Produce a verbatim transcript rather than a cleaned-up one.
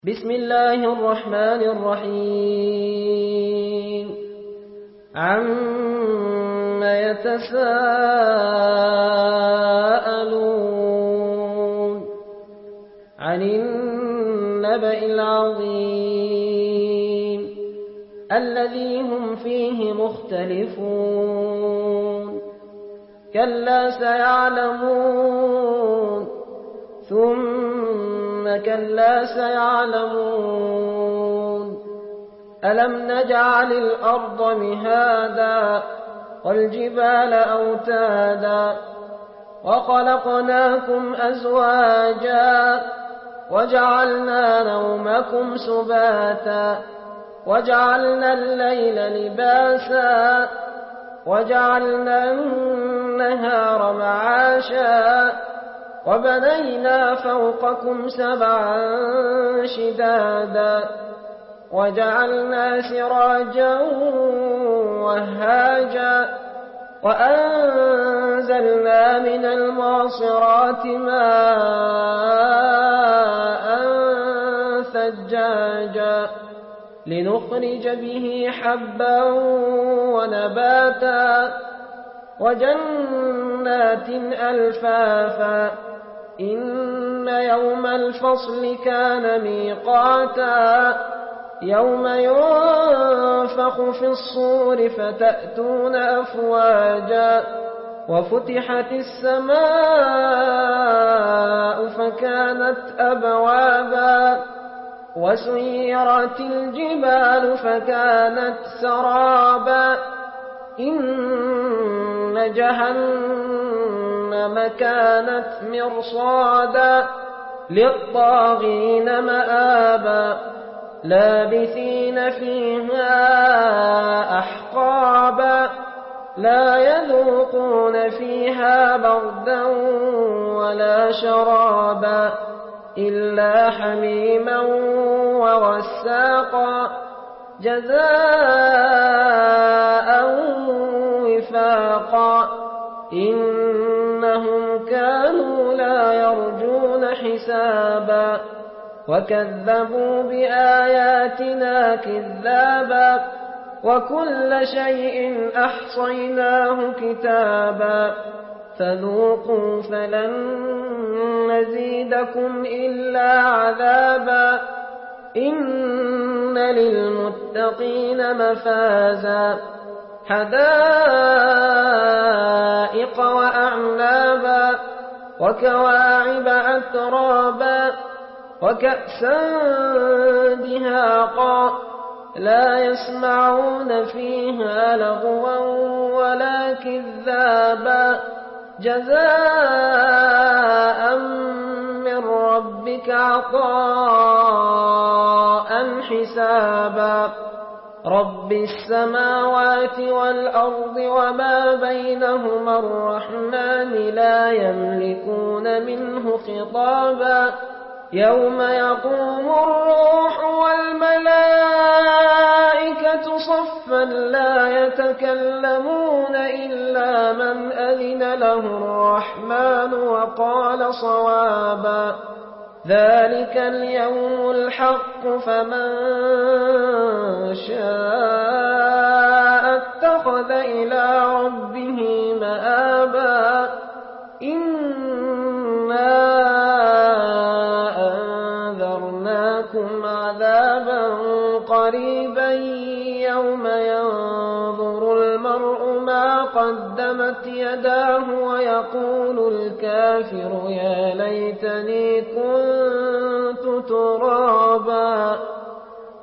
بسم الله الرحمن الرحيم عَمَّ يتساءلون عن النبأ العظيم الذي هم فيه مختلفون كلا سيعلمون ثم كلا سيعلمون ألم نجعل الأرض مهادا والجبال أوتادا وخلقناكم أزواجا وجعلنا نومكم سباتا وجعلنا الليل لباسا وجعلنا النهار معاشا وبنينا فوقكم سبعا شدادا وجعلنا سراجا وهاجا وأنزلنا من المعصرات ماء ثجاجا لنخرج به حبا ونباتا وجنات ألفافا إن يوم الفصل كان ميقاتا يوم ينفخ في الصور فتأتون أفواجا وفتحت السماء فكانت أبوابا وسيرت الجبال فكانت سرابا إن جهنم كانت مرصادا للطاغين مآبا لابثين فيها أحقابا لا يذوقون فيها بردا ولا شرابا إلا حميما وغساقا جزاء وفاقا إنهم كانوا لا يرجون حسابا وكذبوا بآياتنا كذابا وكل شيء أحصيناه كتابا فذوقوا فلن نزيدكم إلا عذابا إن للمتقين مفازا حدائق وأعنابا وكواعب أترابا وكأسا دهاقا لا يسمعون فيها لغوا ولا كذابا جزاء من ربك عطاء حسابا رب السماوات والأرض وما بينهما الرحمن لا يملكون منه خطابا يوم يقوم الروح والملائكة صفا لا يتكلمون إلا من أذن له الرحمن وقال صوابا ذلك اليوم الحق فمن شاء اتخذ إلى ربه مآبا إنا أنذرناكم عذابا قريبا يوم ينظر المرء ما قدمت يداه ويقول الكافر يا ليتني كنت ترابا.